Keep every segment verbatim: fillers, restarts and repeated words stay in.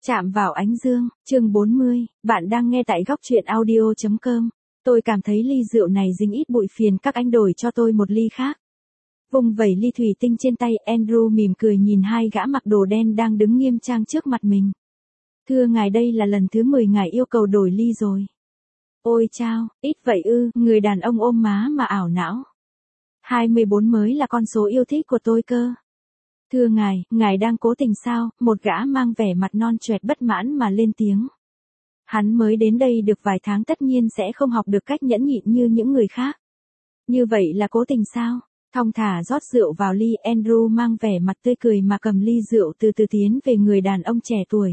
Chạm vào ánh dương, chương bốn mươi, bạn đang nghe tại góc truyện audio chấm com. Tôi cảm thấy ly rượu này dính ít bụi phiền, các anh đổi cho tôi một ly khác. Vung vẩy ly thủy tinh trên tay, Andrew mỉm cười nhìn hai gã mặc đồ đen đang đứng nghiêm trang trước mặt mình. Thưa ngài, đây là lần thứ mười ngài yêu cầu đổi ly rồi. Ôi chao, ít vậy ư, người đàn ông ôm má mà ảo não. hai mươi bốn mới là con số yêu thích của tôi cơ. Thưa ngài, ngài đang cố tình sao? Một gã mang vẻ mặt non choẹt bất mãn mà lên tiếng. Hắn mới đến đây được vài tháng, tất nhiên sẽ không học được cách nhẫn nhịn như những người khác. Như vậy là cố tình sao? Thong thả rót rượu vào ly, Andrew mang vẻ mặt tươi cười mà cầm ly rượu từ từ tiến về người đàn ông trẻ tuổi.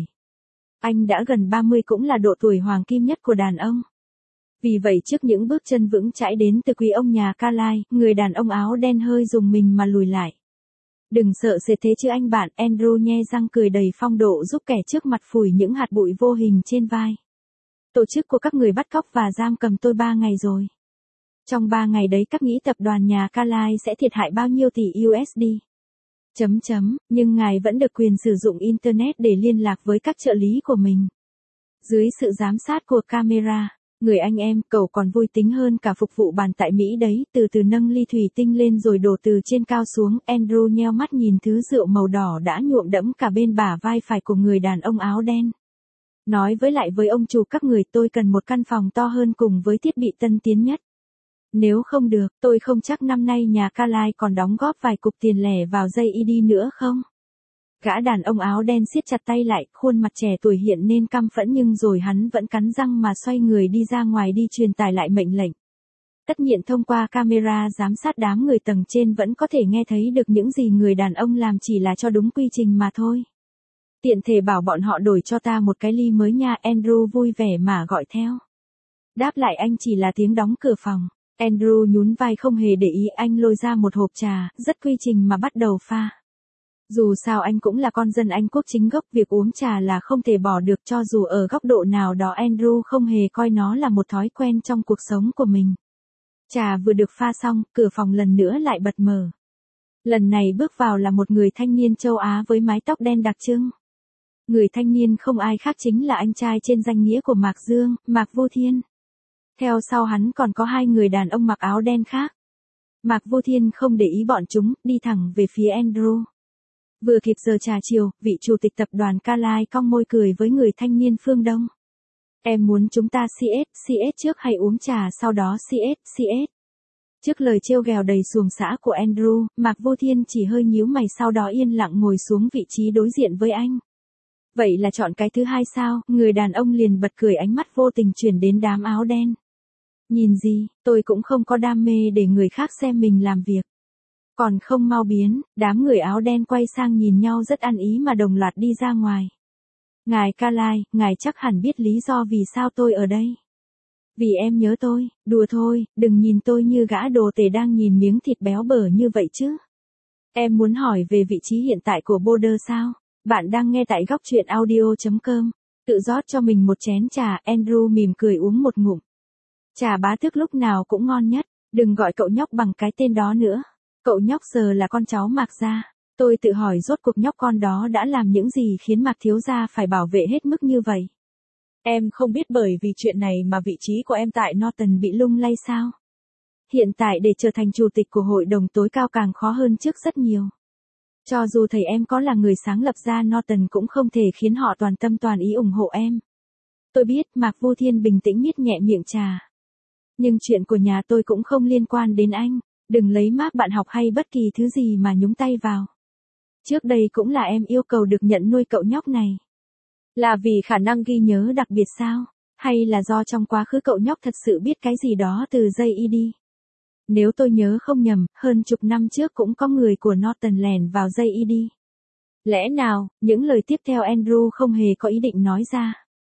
Anh đã gần ba mươi, cũng là độ tuổi hoàng kim nhất của đàn ông. Vì vậy trước những bước chân vững chãi đến từ quý ông nhà Carlyle, người đàn ông áo đen hơi rùng mình mà lùi lại. Đừng sợ sệt thế chứ anh bạn, Andrew nhe răng cười đầy phong độ giúp kẻ trước mặt phủi những hạt bụi vô hình trên vai. Tổ chức của các người bắt cóc và giam cầm tôi ba ngày rồi. Trong ba ngày đấy các nghĩ tập đoàn nhà Carlyle sẽ thiệt hại bao nhiêu tỷ u ét đê? Chấm chấm, nhưng ngài vẫn được quyền sử dụng Internet để liên lạc với các trợ lý của mình. Dưới sự giám sát của camera. Người anh em, cậu còn vui tính hơn cả phục vụ bàn tại Mỹ đấy, từ từ nâng ly thủy tinh lên rồi đổ từ trên cao xuống, Andrew nheo mắt nhìn thứ rượu màu đỏ đã nhuộm đẫm cả bên bả vai phải của người đàn ông áo đen. Nói với lại với ông chủ các người, tôi cần một căn phòng to hơn cùng với thiết bị tân tiến nhất. Nếu không được, tôi không chắc năm nay nhà Carlyle còn đóng góp vài cục tiền lẻ vào gi e đê nữa không? Gã đàn ông áo đen siết chặt tay lại, khuôn mặt trẻ tuổi hiện nên căm phẫn, nhưng rồi hắn vẫn cắn răng mà xoay người đi ra ngoài đi truyền tải lại mệnh lệnh. Tất nhiên thông qua camera giám sát, đám người tầng trên vẫn có thể nghe thấy được những gì người đàn ông làm, chỉ là cho đúng quy trình mà thôi. Tiện thể bảo bọn họ đổi cho ta một cái ly mới nha, Andrew vui vẻ mà gọi theo. Đáp lại anh chỉ là tiếng đóng cửa phòng. Andrew nhún vai không hề để ý, anh lôi ra một hộp trà, rất quy trình mà bắt đầu pha. Dù sao anh cũng là con dân Anh quốc chính gốc, việc uống trà là không thể bỏ được, cho dù ở góc độ nào đó Andrew không hề coi nó là một thói quen trong cuộc sống của mình. Trà vừa được pha xong, cửa phòng lần nữa lại bật mở. Lần này bước vào là một người thanh niên châu Á với mái tóc đen đặc trưng. Người thanh niên không ai khác chính là anh trai trên danh nghĩa của Mạc Dương, Mạc Vô Thiên. Theo sau hắn còn có hai người đàn ông mặc áo đen khác. Mạc Vô Thiên không để ý bọn chúng, đi thẳng về phía Andrew. Vừa kịp giờ trà chiều, vị chủ tịch tập đoàn Carlyle cong môi cười với người thanh niên phương Đông. Em muốn chúng ta xê ét, xê ét trước hay uống trà sau đó xê ét, xê ét? Trước lời trêu ghẹo đầy xuồng xã của Andrew, Mạc Vô Thiên chỉ hơi nhíu mày, sau đó yên lặng ngồi xuống vị trí đối diện với anh. Vậy là chọn cái thứ hai sao? Người đàn ông liền bật cười, ánh mắt vô tình chuyển đến đám áo đen. Nhìn gì, tôi cũng không có đam mê để người khác xem mình làm việc. Còn không mau biến, đám người áo đen quay sang nhìn nhau rất ăn ý mà đồng loạt đi ra ngoài. Ngài Carlyle, ngài chắc hẳn biết lý do vì sao tôi ở đây. Vì em nhớ tôi, đùa thôi, đừng nhìn tôi như gã đồ tể đang nhìn miếng thịt béo bở như vậy chứ. Em muốn hỏi về vị trí hiện tại của Border sao? Bạn đang nghe tại góc truyện audio chấm com. Tự rót cho mình một chén trà, Andrew mỉm cười uống một ngụm. Trà bá tước lúc nào cũng ngon nhất, đừng gọi cậu nhóc bằng cái tên đó nữa. Cậu nhóc giờ là con cháu Mạc gia. Tôi tự hỏi rốt cuộc nhóc con đó đã làm những gì khiến Mạc thiếu gia phải bảo vệ hết mức như vậy. Em không biết bởi vì chuyện này mà vị trí của em tại Norton bị lung lay sao? Hiện tại để trở thành chủ tịch của hội đồng tối cao càng khó hơn trước rất nhiều. Cho dù thầy em có là người sáng lập ra Norton cũng không thể khiến họ toàn tâm toàn ý ủng hộ em. Tôi biết, Mạc Vô Thiên bình tĩnh nhếch nhẹ miệng trà. Nhưng chuyện của nhà tôi cũng không liên quan đến anh. Đừng lấy mác bạn học hay bất kỳ thứ gì mà nhúng tay vào. Trước đây cũng là em yêu cầu được nhận nuôi cậu nhóc này. Là vì khả năng ghi nhớ đặc biệt sao? Hay là do trong quá khứ cậu nhóc thật sự biết cái gì đó từ gi e đê? Nếu tôi nhớ không nhầm, hơn chục năm trước cũng có người của Norton lẻn vào gi e đê. Lẽ nào, những lời tiếp theo Andrew không hề có ý định nói ra.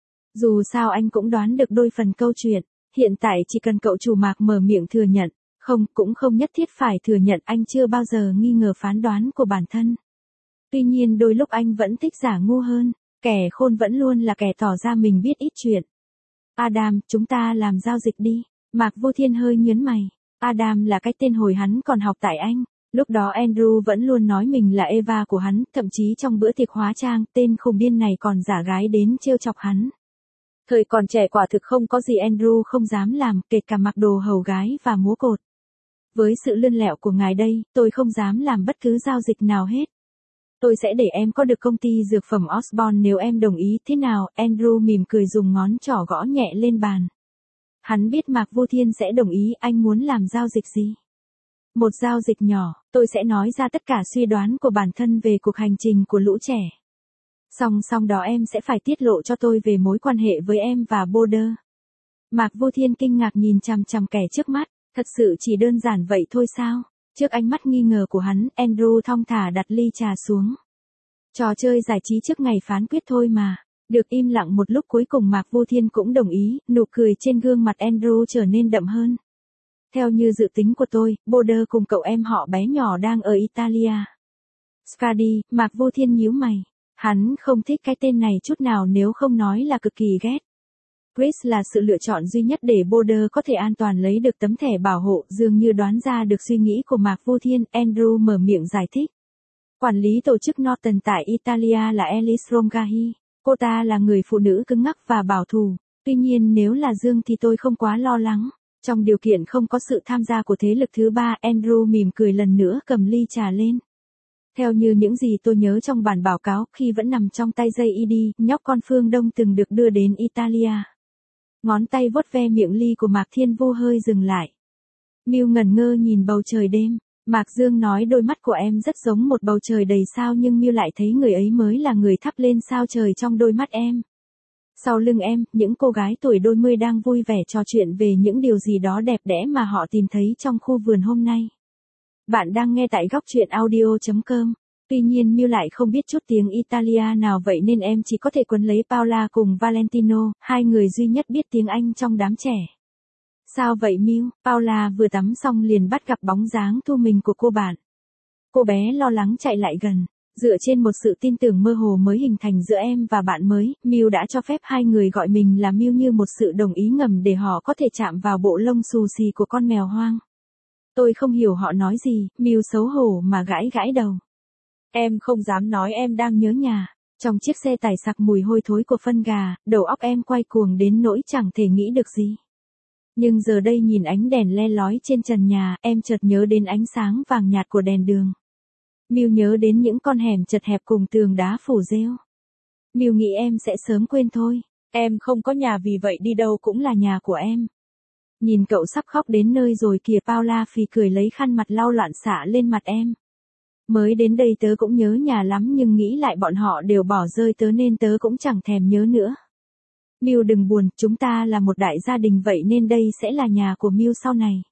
Dù sao anh cũng đoán được đôi phần câu chuyện, hiện tại chỉ cần cậu chủ Mạc mở miệng thừa nhận. Không, cũng không nhất thiết phải thừa nhận, anh chưa bao giờ nghi ngờ phán đoán của bản thân. Tuy nhiên đôi lúc anh vẫn thích giả ngu hơn, kẻ khôn vẫn luôn là kẻ tỏ ra mình biết ít chuyện. Adam, chúng ta làm giao dịch đi. Mạc Vô Thiên hơi nhớn mày. Adam là cái tên hồi hắn còn học tại Anh. Lúc đó Andrew vẫn luôn nói mình là Eva của hắn, thậm chí trong bữa tiệc hóa trang, tên khùng điên này còn giả gái đến trêu chọc hắn. Thời còn trẻ quả thực không có gì Andrew không dám làm, kể cả mặc đồ hầu gái và múa cột. Với sự lươn lẹo của ngài đây, tôi không dám làm bất cứ giao dịch nào hết. Tôi sẽ để em có được công ty dược phẩm Osborne nếu em đồng ý, thế nào? Andrew mỉm cười dùng ngón trỏ gõ nhẹ lên bàn. Hắn biết Mạc Vô Thiên sẽ đồng ý. Anh muốn làm giao dịch gì? Một giao dịch nhỏ, tôi sẽ nói ra tất cả suy đoán của bản thân về cuộc hành trình của lũ trẻ. Song song đó em sẽ phải tiết lộ cho tôi về mối quan hệ với em và Boulder. Mạc Vô Thiên kinh ngạc nhìn chằm chằm kẻ trước mắt, thật sự chỉ đơn giản vậy thôi sao? Trước ánh mắt nghi ngờ của hắn, Andrew thong thả đặt ly trà xuống. Trò chơi giải trí trước ngày phán quyết thôi mà. Được im lặng một lúc cuối cùng Mạc Vô Thiên cũng đồng ý, nụ cười trên gương mặt Andrew trở nên đậm hơn. Theo như dự tính của tôi, Boulder cùng cậu em họ bé nhỏ đang ở Italia. Skadi, Mạc Vô Thiên nhíu mày. Hắn không thích cái tên này chút nào nếu không nói là cực kỳ ghét. Chris là sự lựa chọn duy nhất để Boulder có thể an toàn lấy được tấm thẻ bảo hộ, dường như đoán ra được suy nghĩ của Mạc Vô Thiên, Andrew mở miệng giải thích. Quản lý tổ chức Norton tại Italia là Alice Rongahi. Cô ta là người phụ nữ cứng ngắc và bảo thủ. Tuy nhiên nếu là Dương thì tôi không quá lo lắng. Trong điều kiện không có sự tham gia của thế lực thứ ba, Andrew mỉm cười lần nữa cầm ly trà lên. Theo như những gì tôi nhớ trong bản báo cáo, khi vẫn nằm trong tay dây i đê, nhóc con phương Đông từng được đưa đến Italia. Ngón tay vuốt ve miệng ly của Mạc Thiên Vô hơi dừng lại. Miu ngẩn ngơ nhìn bầu trời đêm. Mạc Dương nói đôi mắt của em rất giống một bầu trời đầy sao nhưng Miu lại thấy người ấy mới là người thắp lên sao trời trong đôi mắt em. Sau lưng em, những cô gái tuổi đôi mươi đang vui vẻ trò chuyện về những điều gì đó đẹp đẽ mà họ tìm thấy trong khu vườn hôm nay. Bạn đang nghe tại góc truyện audio chấm com. Tuy nhiên Miu lại không biết chút tiếng Italia nào vậy nên em chỉ có thể quấn lấy Paula cùng Valentino, hai người duy nhất biết tiếng Anh trong đám trẻ. Sao vậy Miu? Paula vừa tắm xong liền bắt gặp bóng dáng thu mình của cô bạn. Cô bé lo lắng chạy lại gần. Dựa trên một sự tin tưởng mơ hồ mới hình thành giữa em và bạn mới, Miu đã cho phép hai người gọi mình là Miu như một sự đồng ý ngầm để họ có thể chạm vào bộ lông xù xì của con mèo hoang. Tôi không hiểu họ nói gì, Miu xấu hổ mà gãi gãi đầu. Em không dám nói em đang nhớ nhà. Trong chiếc xe tải sặc mùi hôi thối của phân gà, đầu óc em quay cuồng đến nỗi chẳng thể nghĩ được gì. Nhưng giờ đây nhìn ánh đèn le lói trên trần nhà, em chợt nhớ đến ánh sáng vàng nhạt của đèn đường. Miu nhớ đến những con hẻm chật hẹp cùng tường đá phủ rêu. Miu nghĩ em sẽ sớm quên thôi. Em không có nhà vì vậy đi đâu cũng là nhà của em. Nhìn cậu sắp khóc đến nơi rồi kìa, Paula phì cười lấy khăn mặt lau loạn xạ lên mặt em. Mới đến đây tớ cũng nhớ nhà lắm nhưng nghĩ lại bọn họ đều bỏ rơi tớ nên tớ cũng chẳng thèm nhớ nữa. Miu đừng buồn, chúng ta là một đại gia đình vậy nên đây sẽ là nhà của Miu sau này.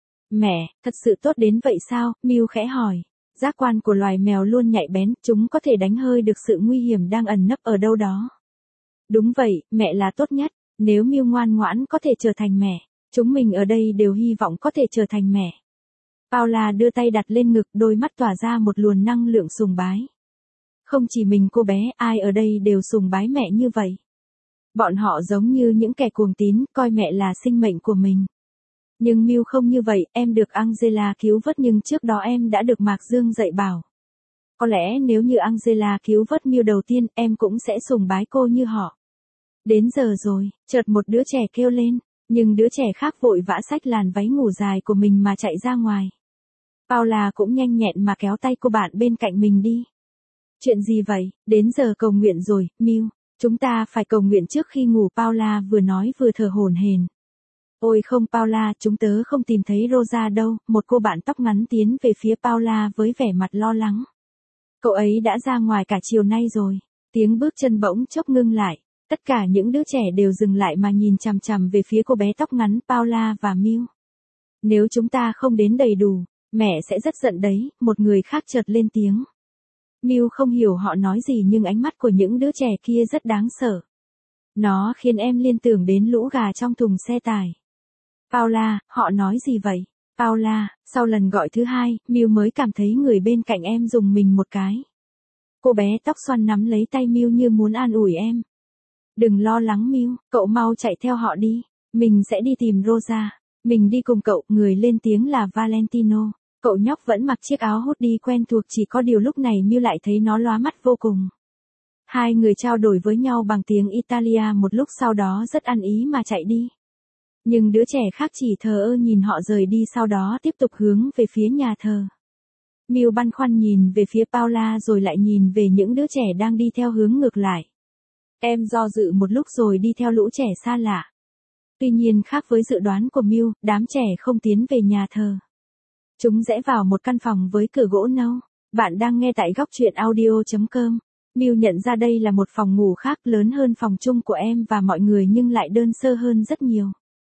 Mẹ, thật sự tốt đến vậy sao? Miu khẽ hỏi. Giác quan của loài mèo luôn nhạy bén, chúng có thể đánh hơi được sự nguy hiểm đang ẩn nấp ở đâu đó. Đúng vậy, mẹ là tốt nhất, nếu Miu ngoan ngoãn có thể trở thành mẹ, chúng mình ở đây đều hy vọng có thể trở thành mẹ. Paula đưa tay đặt lên ngực, đôi mắt tỏa ra một luồng năng lượng sùng bái. Không chỉ mình cô bé, ai ở đây đều sùng bái mẹ như vậy. Bọn họ giống như những kẻ cuồng tín, coi mẹ là sinh mệnh của mình. Nhưng Miu không như vậy, em được Angela cứu vớt nhưng trước đó em đã được Mạc Dương dạy bảo. Có lẽ nếu như Angela cứu vớt Miu đầu tiên, em cũng sẽ sùng bái cô như họ. Đến giờ rồi, chợt một đứa trẻ kêu lên, nhưng đứa trẻ khác vội vã xách làn váy ngủ dài của mình mà chạy ra ngoài. Paula cũng nhanh nhẹn mà kéo tay cô bạn bên cạnh mình đi. Chuyện gì vậy? Đến giờ cầu nguyện rồi, Miu. Chúng ta phải cầu nguyện trước khi ngủ, Paula vừa nói vừa thở hổn hển. Ôi không Paula, chúng tớ không tìm thấy Rosa đâu, một cô bạn tóc ngắn tiến về phía Paula với vẻ mặt lo lắng. Cậu ấy đã ra ngoài cả chiều nay rồi. Tiếng bước chân bỗng chốc ngưng lại. Tất cả những đứa trẻ đều dừng lại mà nhìn chằm chằm về phía cô bé tóc ngắn Paula và Miu. Nếu chúng ta không đến đầy đủ, mẹ sẽ rất giận đấy, một người khác chợt lên tiếng. Miu không hiểu họ nói gì nhưng ánh mắt của những đứa trẻ kia rất đáng sợ. Nó khiến em liên tưởng đến lũ gà trong thùng xe tải. Paula, họ nói gì vậy? Paula, sau lần gọi thứ hai, Miu mới cảm thấy người bên cạnh em rùng mình một cái. Cô bé tóc xoăn nắm lấy tay Miu như muốn an ủi em. Đừng lo lắng Miu, cậu mau chạy theo họ đi. Mình sẽ đi tìm Rosa. Mình đi cùng cậu, người lên tiếng là Valentino. Cậu nhóc vẫn mặc chiếc áo hoodie quen thuộc, chỉ có điều lúc này Miu lại thấy nó lóa mắt vô cùng. Hai người trao đổi với nhau bằng tiếng Italia một lúc, sau đó rất ăn ý mà chạy đi. Nhưng đứa trẻ khác chỉ thờ ơ nhìn họ rời đi, sau đó tiếp tục hướng về phía nhà thờ. Miu băn khoăn nhìn về phía Paula rồi lại nhìn về những đứa trẻ đang đi theo hướng ngược lại. Em do dự một lúc rồi đi theo lũ trẻ xa lạ. Tuy nhiên khác với dự đoán của Miu, đám trẻ không tiến về nhà thờ. Chúng rẽ vào một căn phòng với cửa gỗ nâu. Bạn đang nghe tại góc truyện audio chấm com. Miu nhận ra đây là một phòng ngủ khác, lớn hơn phòng chung của em và mọi người nhưng lại đơn sơ hơn rất nhiều.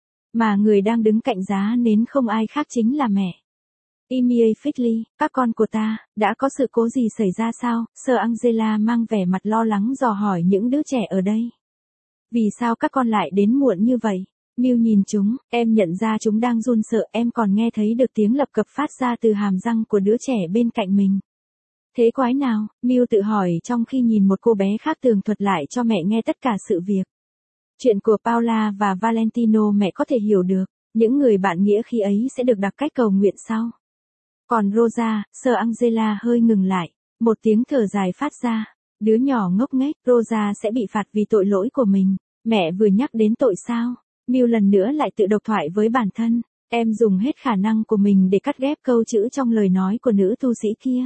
Mà người đang đứng cạnh giá nến không ai khác chính là mẹ. Emily Fitly, các con của ta, đã có sự cố gì xảy ra sao? Sir Angela mang vẻ mặt lo lắng dò hỏi những đứa trẻ ở đây. Vì sao các con lại đến muộn như vậy? Miu nhìn chúng, em nhận ra chúng đang run sợ, em còn nghe thấy được tiếng lập cập phát ra từ hàm răng của đứa trẻ bên cạnh mình. Thế quái nào? Miu tự hỏi trong khi nhìn một cô bé khác tường thuật lại cho mẹ nghe tất cả sự việc. Chuyện của Paula và Valentino mẹ có thể hiểu được, những người bạn nghĩa khi ấy sẽ được đặt cách cầu nguyện sau. Còn Rosa, Sir Angela hơi ngừng lại, một tiếng thở dài phát ra. Đứa nhỏ ngốc nghếch, Rosa sẽ bị phạt vì tội lỗi của mình. Mẹ vừa nhắc đến tội sao? Miu lần nữa lại tự độc thoại với bản thân. Em dùng hết khả năng của mình để cắt ghép câu chữ trong lời nói của nữ tu sĩ kia.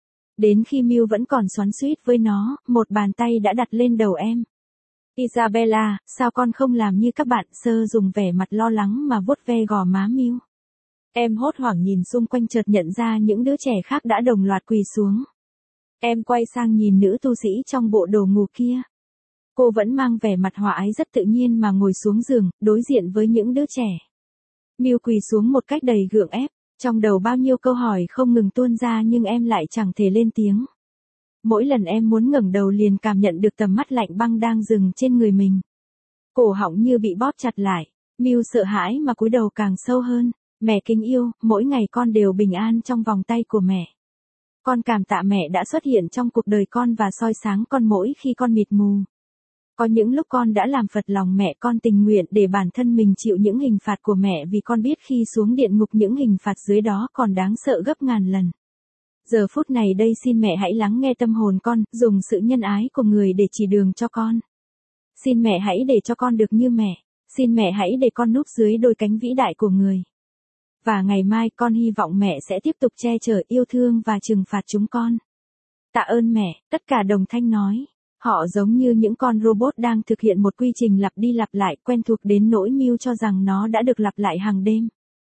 Đến khi Miu vẫn còn xoắn xuýt với nó, một bàn tay đã đặt lên đầu em. Isabella, sao con không làm như các bạn? Sơ dùng vẻ mặt lo lắng mà vuốt ve gò má Miu. Em hốt hoảng nhìn xung quanh, chợt nhận ra những đứa trẻ khác đã đồng loạt quỳ xuống. Em quay sang nhìn nữ tu sĩ trong bộ đồ ngủ kia. Cô vẫn mang vẻ mặt hòa ái rất tự nhiên mà ngồi xuống giường, đối diện với những đứa trẻ. Miu quỳ xuống một cách đầy gượng ép, trong đầu bao nhiêu câu hỏi không ngừng tuôn ra nhưng em lại chẳng thể lên tiếng. Mỗi lần em muốn ngẩng đầu liền cảm nhận được tầm mắt lạnh băng đang dừng trên người mình. Cổ họng như bị bóp chặt lại, Miu sợ hãi mà cúi đầu càng sâu hơn. Mẹ kính yêu, mỗi ngày con đều bình an trong vòng tay của mẹ. Con cảm tạ mẹ đã xuất hiện trong cuộc đời con và soi sáng con mỗi khi con mịt mù. Có những lúc con đã làm phật lòng mẹ, con tình nguyện để bản thân mình chịu những hình phạt của mẹ vì con biết khi xuống địa ngục những hình phạt dưới đó còn đáng sợ gấp ngàn lần. Giờ phút này đây xin mẹ hãy lắng nghe tâm hồn con, dùng sự nhân ái của người để chỉ đường cho con. Xin mẹ hãy để cho con được như mẹ. Xin mẹ hãy để con núp dưới đôi cánh vĩ đại của người. Và ngày mai con hy vọng mẹ sẽ tiếp tục che chở, yêu thương và trừng phạt chúng con. Tạ ơn mẹ, tất cả đồng thanh nói. Họ giống như những con robot đang thực hiện một quy trình lặp đi lặp lại, quen thuộc đến nỗi Miu cho rằng nó đã được lặp lại hàng đêm.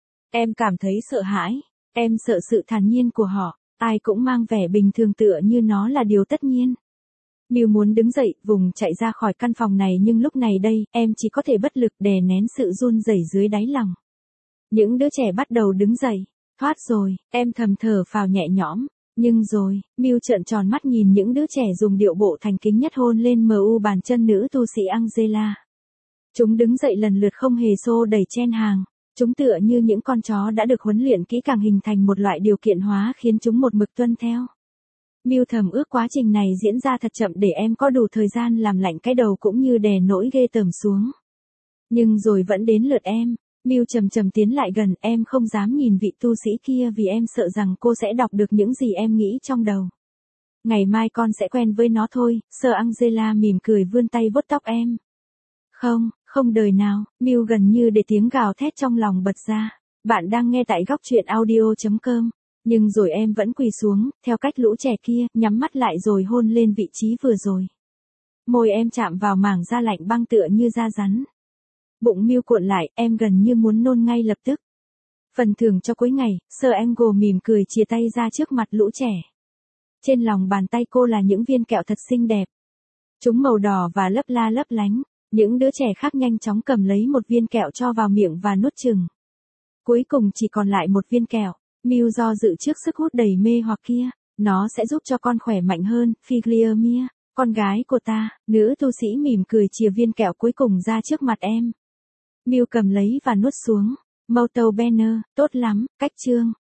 Em cảm thấy sợ hãi. Em sợ sự thản nhiên của họ. Ai cũng mang vẻ bình thường tựa như nó là điều tất nhiên. Miu muốn đứng dậy, vùng chạy ra khỏi căn phòng này nhưng lúc này đây, em chỉ có thể bất lực đè nén sự run rẩy dưới đáy lòng. Những đứa trẻ bắt đầu đứng dậy. Thoát rồi, em thầm thở phào nhẹ nhõm. Nhưng rồi, Miu trợn tròn mắt nhìn những đứa trẻ dùng điệu bộ thành kính nhất hôn lên mờ u bàn chân nữ tu sĩ Angela. Chúng đứng dậy lần lượt không hề xô đẩy chen hàng. Chúng tựa như những con chó đã được huấn luyện kỹ càng, hình thành một loại điều kiện hóa khiến chúng một mực tuân theo. Miu thầm ước quá trình này diễn ra thật chậm để em có đủ thời gian làm lạnh cái đầu cũng như đè nỗi ghê tởm xuống. Nhưng rồi vẫn đến lượt em. Miu chậm chậm tiến lại gần, em không dám nhìn vị tu sĩ kia vì em sợ rằng cô sẽ đọc được những gì em nghĩ trong đầu. Ngày mai con sẽ quen với nó thôi. Sir Angela mỉm cười vươn tay vuốt tóc em. Không, không đời nào. Miu gần như để tiếng gào thét trong lòng bật ra. Bạn đang nghe tại góc truyện audio chấm com. Nhưng rồi em vẫn quỳ xuống, theo cách lũ trẻ kia, nhắm mắt lại rồi hôn lên vị trí vừa rồi. Môi em chạm vào mảng da lạnh băng tựa như da rắn. Bụng Miu cuộn lại, em gần như muốn nôn ngay lập tức. Phần thưởng cho cuối ngày, Sir Angle mỉm cười chìa tay ra trước mặt lũ trẻ. Trên lòng bàn tay cô là những viên kẹo thật xinh đẹp. Chúng màu đỏ và lấp la lấp lánh. Những đứa trẻ khác nhanh chóng cầm lấy một viên kẹo cho vào miệng và nuốt chừng. Cuối cùng chỉ còn lại một viên kẹo. Miu do dự trước sức hút đầy mê hoặc kia. Nó sẽ giúp cho con khỏe mạnh hơn, Figlia Mia, con gái của ta. Nữ tu sĩ mỉm cười chìa viên kẹo cuối cùng ra trước mặt em. Miu cầm lấy và nuốt xuống. Motto banner, tốt lắm, cách chương.